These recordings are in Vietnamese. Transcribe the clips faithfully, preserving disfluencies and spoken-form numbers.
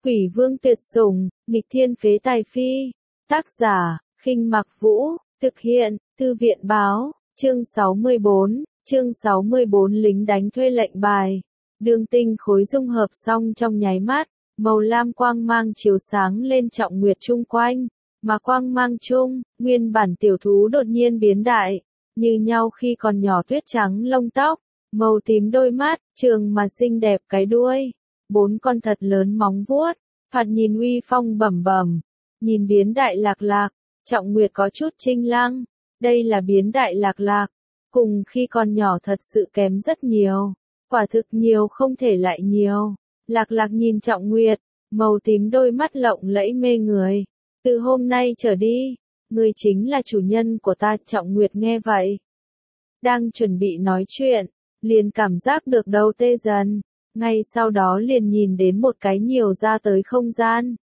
Quỷ vương tuyệt sủng, nghịch thiên phế tài phi. Tác giả, Khinh Mặc Vũ, thực hiện, Thư viện báo, chương sáu mươi bốn, chương sáu mươi bốn lính đánh thuê lệnh bài. Đường tinh khối dung hợp xong trong nháy mắt, màu lam quang mang chiếu sáng lên Trọng Nguyệt chung quanh, mà quang mang chung, nguyên bản tiểu thú đột nhiên biến đại, như nhau khi còn nhỏ tuyết trắng lông tóc, màu tím đôi mắt, trường mà xinh đẹp cái đuôi, bốn con thật lớn móng vuốt, thoạt nhìn uy phong bẩm bẩm, nhìn biến đại Lạc Lạc, Trọng Nguyệt có chút chinh lăng, đây là biến đại Lạc Lạc, cùng khi còn nhỏ thật sự kém rất nhiều, quả thực nhiều không thể lại nhiều. Lạc Lạc nhìn Trọng Nguyệt, màu tím đôi mắt lộng lẫy mê người, từ hôm nay trở đi, ngươi chính là chủ nhân của ta. Trọng Nguyệt nghe vậy, đang chuẩn bị nói chuyện, liền cảm giác được đầu tê dần, ngay sau đó liền nhìn đến một cái nhiều ra tới không gian.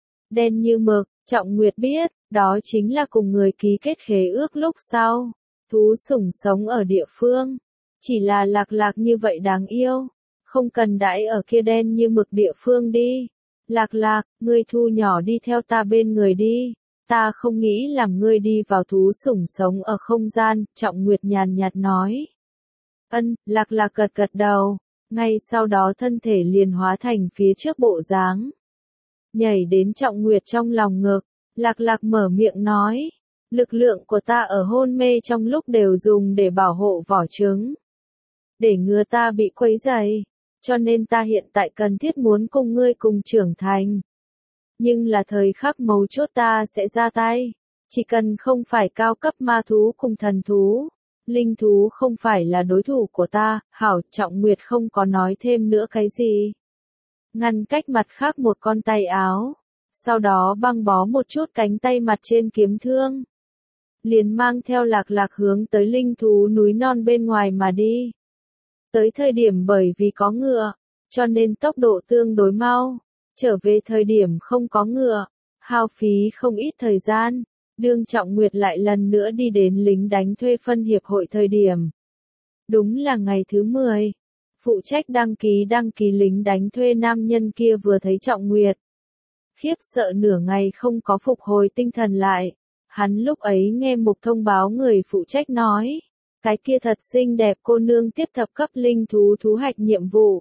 Đen như mực, Trọng Nguyệt biết, đó chính là cùng người ký kết khế ước lúc sau, thú sủng sống ở địa phương, chỉ là Lạc Lạc như vậy đáng yêu, không cần đãi ở kia đen như mực địa phương đi. Lạc Lạc, ngươi thu nhỏ đi theo ta bên người đi, ta không nghĩ làm ngươi đi vào thú sủng sống ở không gian. Trọng Nguyệt nhàn nhạt nói. Ân, Lạc Lạc gật gật đầu, ngay sau đó thân thể liền hóa thành phía trước bộ dáng, nhảy đến Trọng Nguyệt trong lòng ngực. Lạc Lạc mở miệng nói, lực lượng của ta ở hôn mê trong lúc đều dùng để bảo hộ vỏ trứng, để ngừa ta bị quấy rầy, cho nên ta hiện tại cần thiết muốn cùng ngươi cùng trưởng thành. Nhưng là thời khắc mấu chốt ta sẽ ra tay, chỉ cần không phải cao cấp ma thú cùng thần thú, linh thú không phải là đối thủ của ta. Hảo. Trọng Nguyệt không có nói thêm nữa cái gì, ngăn cách mặt khác một con tay áo, sau đó băng bó một chút cánh tay mặt trên kiếm thương, liền mang theo Lạc Lạc hướng tới linh thú núi non bên ngoài mà đi. Tới thời điểm bởi vì có ngựa, cho nên tốc độ tương đối mau, trở về thời điểm không có ngựa, hao phí không ít thời gian. Đương Trọng Nguyệt lại lần nữa đi đến lính đánh thuê phân hiệp hội thời điểm, đúng là ngày thứ mười, phụ trách đăng ký đăng ký lính đánh thuê nam nhân kia vừa thấy Trọng Nguyệt, khiếp sợ nửa ngày không có phục hồi tinh thần lại. Hắn lúc ấy nghe mục thông báo người phụ trách nói, cái kia thật xinh đẹp cô nương tiếp thập cấp linh thú thú hạch nhiệm vụ.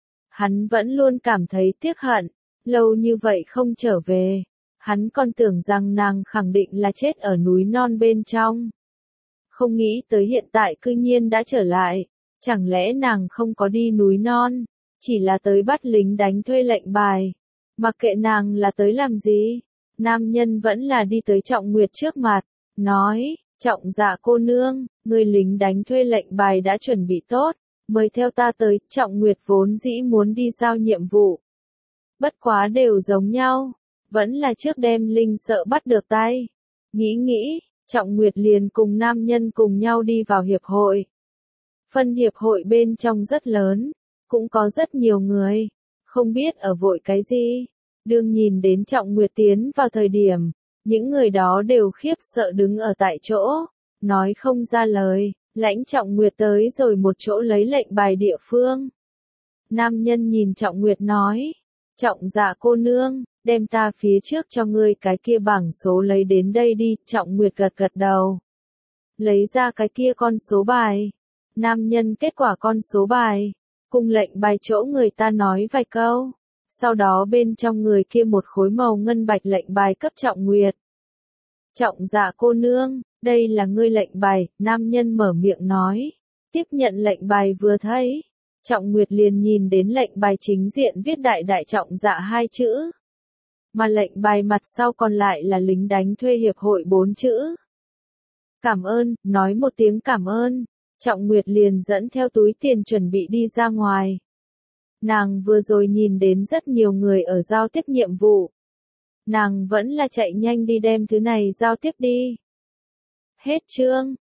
Hắn vẫn luôn cảm thấy tiếc hận, lâu như vậy không trở về, hắn còn tưởng rằng nàng khẳng định là chết ở núi non bên trong. Không nghĩ tới hiện tại cư nhiên đã trở lại, chẳng lẽ nàng không có đi núi non, chỉ là tới bắt lính đánh thuê lệnh bài. Mặc kệ nàng là tới làm gì, nam nhân vẫn là đi tới Trọng Nguyệt trước mặt, nói, Trọng Dạ cô nương, người lính đánh thuê lệnh bài đã chuẩn bị tốt, mời theo ta tới. Trọng Nguyệt vốn dĩ muốn đi giao nhiệm vụ, bất quá đều giống nhau, vẫn là trước đem linh sợ bắt được tay. Nghĩ nghĩ, Trọng Nguyệt liền cùng nam nhân cùng nhau đi vào hiệp hội. Phân hiệp hội bên trong rất lớn, cũng có rất nhiều người, không biết ở vội cái gì. Đương nhìn đến Trọng Nguyệt tiến vào thời điểm, những người đó đều khiếp sợ đứng ở tại chỗ, nói không ra lời. Lãnh Trọng Nguyệt tới rồi một chỗ lấy lệnh bài địa phương. Nam nhân nhìn Trọng Nguyệt nói, Trọng Dạ cô nương, đem ta phía trước cho ngươi cái kia bảng số lấy đến đây đi. Trọng Nguyệt gật gật đầu, lấy ra cái kia con số bài. Nam nhân kết quả con số bài, cùng lệnh bài chỗ người ta nói vài câu, sau đó bên trong người kia một khối màu ngân bạch lệnh bài cấp Trọng Nguyệt. Trọng Dạ cô nương, đây là ngươi lệnh bài. Nam nhân mở miệng nói, tiếp nhận lệnh bài vừa thấy, Trọng Nguyệt liền nhìn đến lệnh bài chính diện viết đại đại Trọng Dạ hai chữ, mà lệnh bài mặt sau còn lại là lính đánh thuê hiệp hội bốn chữ. Cảm ơn, nói một tiếng cảm ơn, Trọng Nguyệt liền dẫn theo túi tiền chuẩn bị đi ra ngoài. Nàng vừa rồi nhìn đến rất nhiều người ở giao tiếp nhiệm vụ, nàng vẫn là chạy nhanh đi đem thứ này giao tiếp đi. Hết chương.